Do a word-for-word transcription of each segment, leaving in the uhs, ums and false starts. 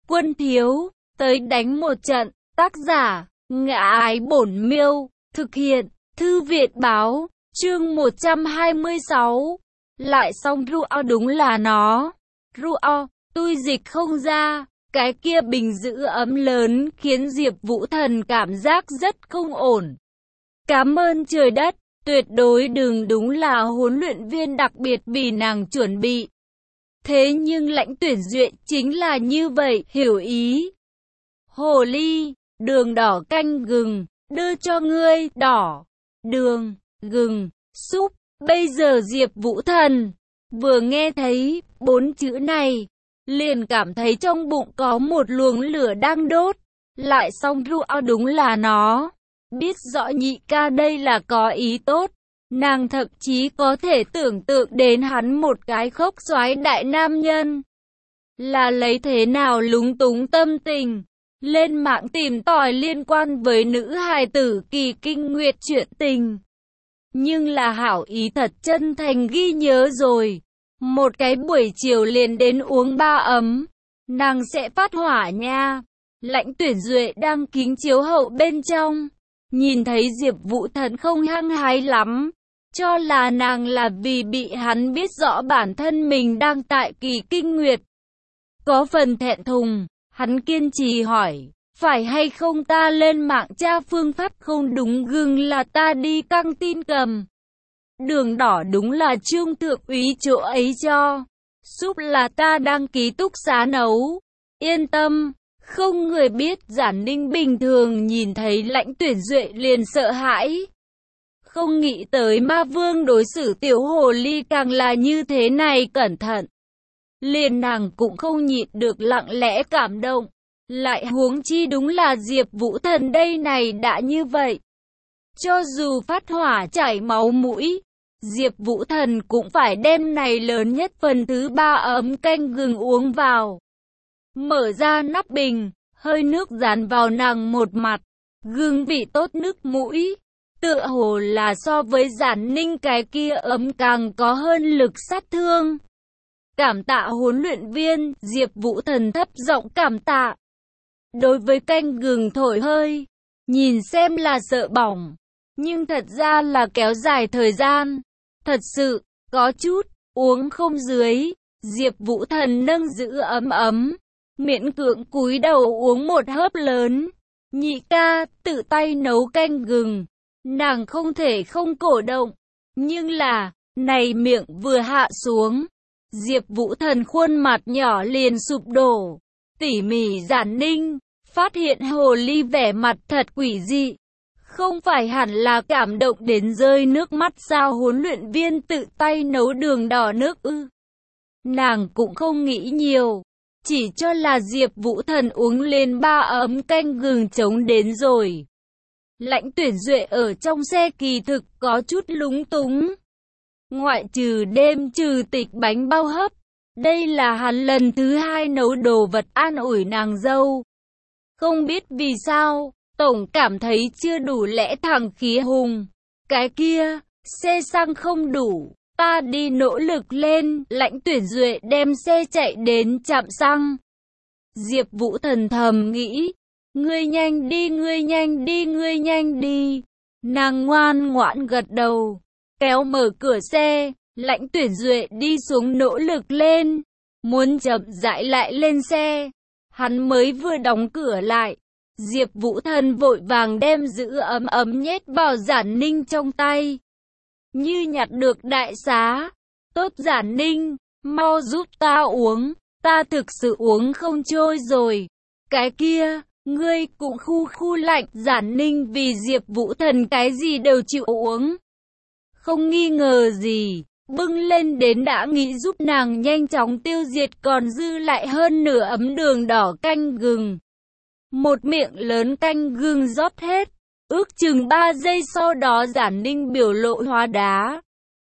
Quân thiếu, tới đánh một trận. Tác giả, Ngã Ái Bổn Miêu. Thực hiện, Thư Viện Báo. Chương một trăm hai mươi sáu. Lại xong Ruo, đúng là nó. Ruo, tôi dịch không ra. Cái kia bình giữ ấm lớn khiến Diệp Vũ Thần cảm giác rất không ổn. Cảm ơn trời đất, tuyệt đối đừng, đúng là huấn luyện viên đặc biệt vì nàng chuẩn bị. Thế nhưng Lãnh Tuyển Duệ chính là như vậy, hiểu ý. Hồ ly, đường đỏ canh gừng, đưa cho ngươi, đỏ, đường, gừng, súp. Bây giờ Diệp Vũ Thần vừa nghe thấy bốn chữ này, liền cảm thấy trong bụng có một luồng lửa đang đốt. Lại xong Ruo, đúng là nó. Biết rõ nhị ca đây là có ý tốt. Nàng thậm chí có thể tưởng tượng đến hắn một cái khốc soái đại nam nhân là lấy thế nào lúng túng tâm tình, lên mạng tìm tòi liên quan với nữ hài tử Kỳ Kinh Nguyệt chuyện tình. Nhưng là hảo ý thật chân thành ghi nhớ rồi. Một cái buổi chiều liền đến uống ba ấm, nàng sẽ phát hỏa nha. Lãnh Tuyển Duệ đang kính chiếu hậu bên trong, nhìn thấy Diệp Vũ Thần không hăng hái lắm, cho là nàng là vì bị hắn biết rõ bản thân mình đang tại Kỳ Kinh Nguyệt. Có phần thẹn thùng, hắn kiên trì hỏi, phải hay không ta lên mạng tra phương pháp, không đúng gừng là ta đi căng tin cầm. Đường đỏ đúng là Trương thượng úy chỗ ấy cho. Súp là ta đăng ký túc xá nấu. Yên tâm, không người biết. Giản Ninh bình thường nhìn thấy Lãnh Tuyển Duệ liền sợ hãi. Không nghĩ tới ma vương đối xử tiểu hồ ly càng là như thế này cẩn thận. Liền nàng cũng không nhịn được lặng lẽ cảm động. Lại huống chi đúng là Diệp Vũ Thần đây này đã như vậy. Cho dù phát hỏa chảy máu mũi, Diệp Vũ Thần cũng phải đem này lớn nhất phần thứ ba ấm canh gừng uống vào. Mở ra nắp bình, hơi nước dán vào nàng một mặt, gừng vị tốt nước mũi. Tựa hồ là so với Giản Ninh cái kia ấm càng có hơn lực sát thương. Cảm tạ huấn luyện viên, Diệp Vũ Thần thấp giọng cảm tạ. Đối với canh gừng thổi hơi, nhìn xem là sợ bỏng, nhưng thật ra là kéo dài thời gian. Thật sự, có chút, uống không dưới. Diệp Vũ Thần nâng giữ ấm ấm, miễn cưỡng cúi đầu uống một hớp lớn. Nhị ca, tự tay nấu canh gừng, nàng không thể không cổ động. Nhưng là, này miệng vừa hạ xuống, Diệp Vũ Thần khuôn mặt nhỏ liền sụp đổ. Tỉ mỉ Giản Ninh phát hiện hồ ly vẻ mặt thật quỷ dị. Không phải hẳn là cảm động đến rơi nước mắt sao, huấn luyện viên tự tay nấu đường đỏ nước ư? Nàng cũng không nghĩ nhiều, chỉ cho là Diệp Vũ Thần uống lên ba ấm canh gừng chống đến rồi. Lãnh Tuyển Duệ ở trong xe kỳ thực có chút lúng túng. Ngoại trừ đêm trừ tịch bánh bao hấp, đây là hắn lần thứ hai nấu đồ vật an ủi nàng dâu. Không biết vì sao, tổng cảm thấy chưa đủ lẽ thẳng khí hùng. Cái kia, xe xăng không đủ, ta đi nỗ lực lên. Lãnh Tuyển Duệ đem xe chạy đến trạm xăng. Diệp Vũ Thần thầm nghĩ, ngươi nhanh đi, ngươi nhanh đi, ngươi nhanh đi. Nàng ngoan ngoãn gật đầu, kéo mở cửa xe. Lãnh Tuyển Duệ đi xuống nỗ lực lên, muốn chậm rãi lại lên xe. Hắn mới vừa đóng cửa lại, Diệp Vũ Thần vội vàng đem giữ ấm ấm nhét vào Giản Ninh trong tay. Như nhặt được đại xá. Tốt Giản Ninh, mau giúp ta uống, ta thực sự uống không trôi rồi. Cái kia, ngươi cũng khu khu lạnh. Giản Ninh vì Diệp Vũ Thần cái gì đều chịu uống. Không nghi ngờ gì, bưng lên đến đã nghĩ giúp nàng nhanh chóng tiêu diệt còn dư lại hơn nửa ấm đường đỏ canh gừng. Một miệng lớn canh gừng rót hết, ước chừng ba giây sau đó Giản Ninh biểu lộ hóa đá.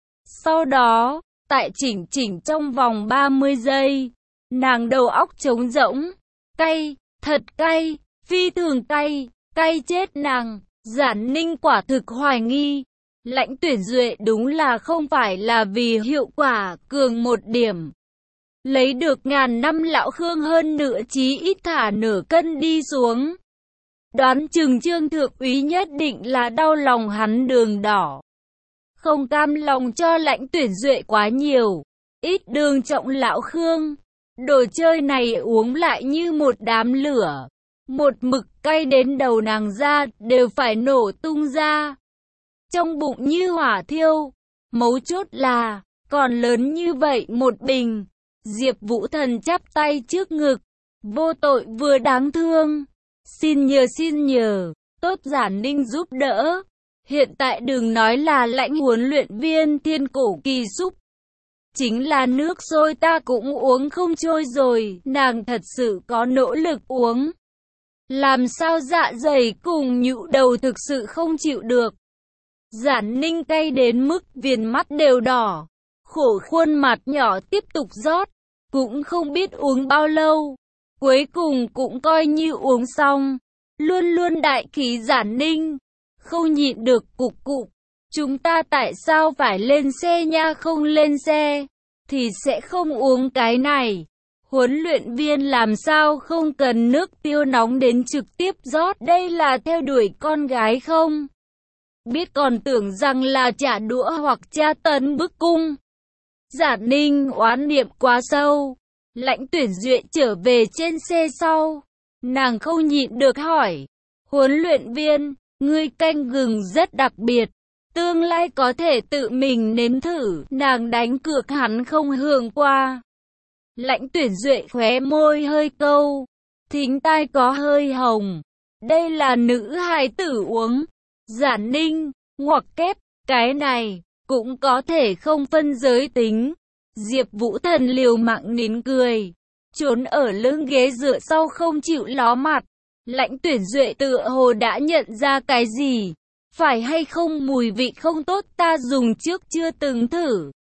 Sau đó, tại chỉnh chỉnh trong vòng ba mươi giây, nàng đầu óc trống rỗng, cay, thật cay, phi thường cay, cay chết nàng. Giản Ninh quả thực hoài nghi, Lãnh Tuyển Duệ đúng là không phải là vì hiệu quả cường một điểm. lấy được ngàn năm lão Khương hơn nữa chí ít thả nửa cân đi xuống. Đoán chừng Trương Thượng úy nhất định là đau lòng hắn Đường Đỏ. Không cam lòng cho Lãnh Tuyển Duệ quá nhiều, ít đường trọng lão Khương. Đồ chơi này uống lại như một đám lửa, một mực cay đến đầu nàng ra, đều phải nổ tung ra. Trong bụng như hỏa thiêu, mấu chốt là, còn lớn như vậy một bình. Diệp Vũ Thần chắp tay trước ngực, vô tội vừa đáng thương. Xin nhờ xin nhờ, tốt Giản Ninh giúp đỡ. Hiện tại đừng nói là Lãnh huấn luyện viên thiên cổ kỳ súp. Chính là nước sôi ta cũng uống không trôi rồi, nàng thật sự có nỗ lực uống. Làm sao dạ dày cùng nhũ đầu thực sự không chịu được. Giản Ninh cay đến mức viền mắt đều đỏ, khổ khuôn mặt nhỏ tiếp tục rót, cũng không biết uống bao lâu. Cuối cùng cũng coi như uống xong, luôn luôn đại khí Giản Ninh, không nhịn được cục cục. Chúng ta tại sao phải lên xe nha, không lên xe, thì sẽ không uống cái này. Huấn luyện viên làm sao không cần nước tiêu nóng đến trực tiếp rót, đây là theo đuổi con gái không? Biết còn tưởng rằng là trả đũa hoặc tra tấn bức cung. Giản Ninh oán niệm quá sâu. Lãnh Tuyển Duệ trở về trên xe sau, nàng không nhịn được hỏi, huấn luyện viên, ngươi canh gừng rất đặc biệt, tương lai có thể tự mình nếm thử. Nàng đánh cược hắn không hưởng qua. Lãnh Tuyển Duệ khóe môi hơi câu, thính tai có hơi hồng, đây là nữ hài tử uống. Giản Ninh ngoặc kép, cái này cũng có thể không phân giới tính. Diệp Vũ Thần liều mạng nín cười, trốn ở lưng ghế dựa sau không chịu ló mặt. Lãnh Tuyển Duệ tựa hồ đã nhận ra cái gì, phải hay không mùi vị không tốt, ta dùng trước chưa từng thử.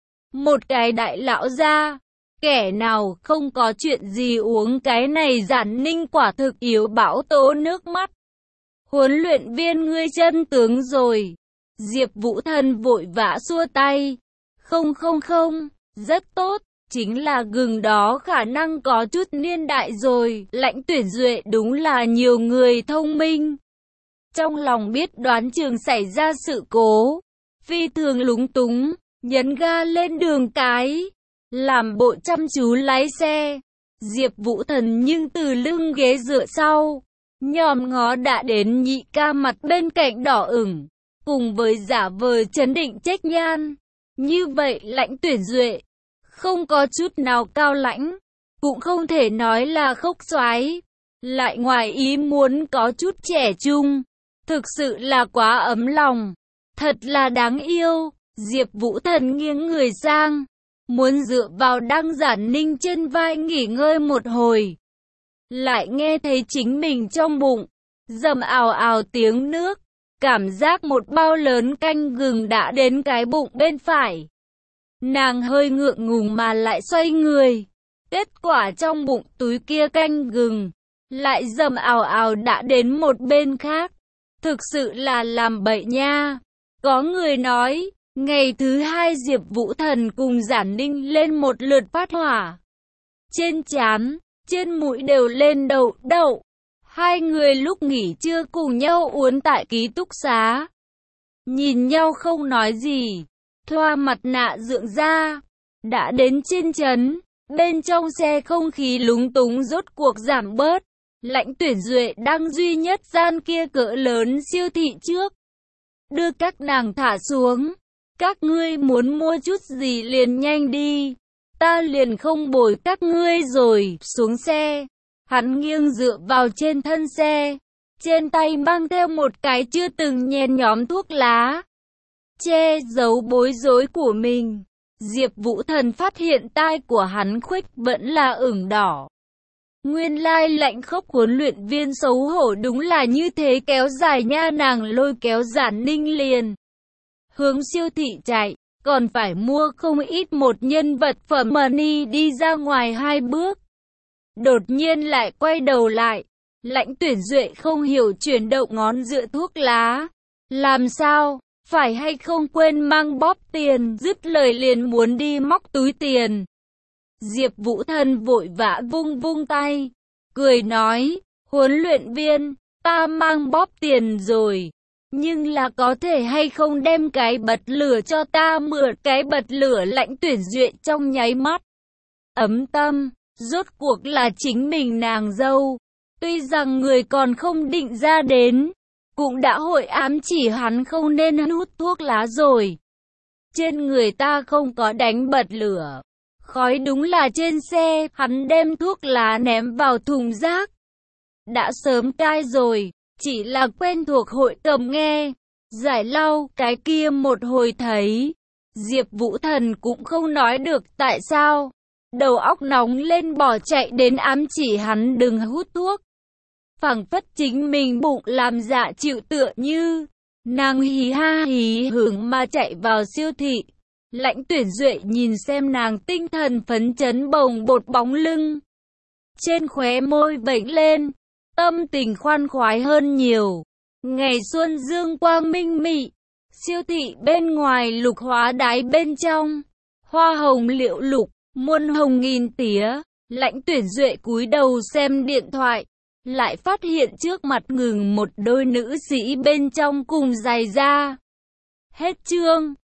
Một cái đại lão gia, kẻ nào không có chuyện gì uống cái này. Giản Ninh quả thực yếu bão tố nước mắt. Huấn luyện viên ngươi chân tướng rồi. Diệp Vũ Thần vội vã xua tay, không không không, rất tốt, chính là gừng đó khả năng có chút niên đại rồi. Lãnh Tuyển Duệ đúng là nhiều người thông minh. Trong lòng biết đoán chừng xảy ra sự cố, phi thường lúng túng, nhấn ga lên đường cái, làm bộ chăm chú lái xe. Diệp Vũ Thần nhưng từ lưng ghế dựa sau, nhòm ngó đã đến nhị ca mặt bên cạnh đỏ ửng, cùng với giả vờ trấn định trách nhan. Như vậy Lãnh Tuyển Duệ không có chút nào cao lãnh, cũng không thể nói là khốc xoái, lại ngoài ý muốn có chút trẻ trung, thực sự là quá ấm lòng, thật là đáng yêu. Diệp Vũ Thần nghiêng người sang, muốn dựa vào Đăng Giản Ninh trên vai nghỉ ngơi một hồi, lại nghe thấy chính mình trong bụng dầm ào ào tiếng nước, cảm giác một bao lớn canh gừng đã đến cái bụng bên phải. Nàng hơi ngượng ngùng mà lại xoay người, kết quả trong bụng túi kia canh gừng lại dầm ào ào đã đến một bên khác. Thực sự là làm bậy nha. Có người nói, ngày thứ hai Diệp Vũ Thần cùng Giản Ninh lên một lượt phát hỏa. Trên trán, trên mũi đều lên đậu đậu. Hai người lúc nghỉ trưa cùng nhau uốn tại ký túc xá, nhìn nhau không nói gì, thoa mặt nạ dưỡng da. Đã đến trên trấn, bên trong xe không khí lúng túng rốt cuộc giảm bớt. Lãnh Tuyển Duệ đang duy nhất gian kia cỡ lớn siêu thị trước, đưa các nàng thả xuống. Các ngươi muốn mua chút gì liền nhanh đi, ta liền không bồi các ngươi rồi. Xuống xe, hắn nghiêng dựa vào trên thân xe, trên tay mang theo một cái chưa từng nhen nhóm thuốc lá, che giấu bối rối của mình. Diệp Vũ Thần phát hiện tai của hắn khuếch vẫn là ửng đỏ. Nguyên lai Lãnh Khốc huấn luyện viên xấu hổ đúng là như thế, kéo dài nha. Nàng lôi kéo Giản Ninh liền hướng siêu thị chạy, còn phải mua không ít một nhân vật phẩm money. Đi ra ngoài hai bước, đột nhiên lại quay đầu lại. Lãnh Tuyển Duệ không hiểu chuyển động ngón giữa thuốc lá, làm sao, phải hay không quên mang bóp tiền. Dứt lời liền muốn đi móc túi tiền. Diệp Vũ Thần vội vã vung vung tay, cười nói, huấn luyện viên, ta mang bóp tiền rồi, nhưng là có thể hay không đem cái bật lửa cho ta mượn. Cái bật lửa Lãnh Tuyển Duệ trong nháy mắt ấm tâm, rốt cuộc là chính mình nàng dâu, tuy rằng người còn không định ra đến, cũng đã hội ám chỉ hắn không nên hút thuốc lá rồi. Trên người ta không có đánh bật lửa, khói đúng là trên xe, hắn đem thuốc lá ném vào thùng rác. Đã sớm cai rồi, chỉ là quen thuộc hội cầm nghe, giải lau, cái kia một hồi thấy. Diệp Vũ Thần cũng không nói được tại sao, đầu óc nóng lên bỏ chạy đến ám chỉ hắn đừng hút thuốc. Phảng phất chính mình bụng làm dạ chịu tựa như, nàng hí ha hí hưởng mà chạy vào siêu thị. Lãnh Tuyển Duệ nhìn xem nàng tinh thần phấn chấn bồng bột bóng lưng, trên khóe môi vểnh lên, tâm tình khoan khoái hơn nhiều. Ngày xuân dương quang minh mị, siêu thị bên ngoài lục hóa đái bên trong, hoa hồng liệu lục, muôn hồng nghìn tía. Lãnh Tuyển Duệ cúi đầu xem điện thoại, lại phát hiện trước mặt ngừng một đôi nữ sĩ bên trong cùng giày da. Hết chương.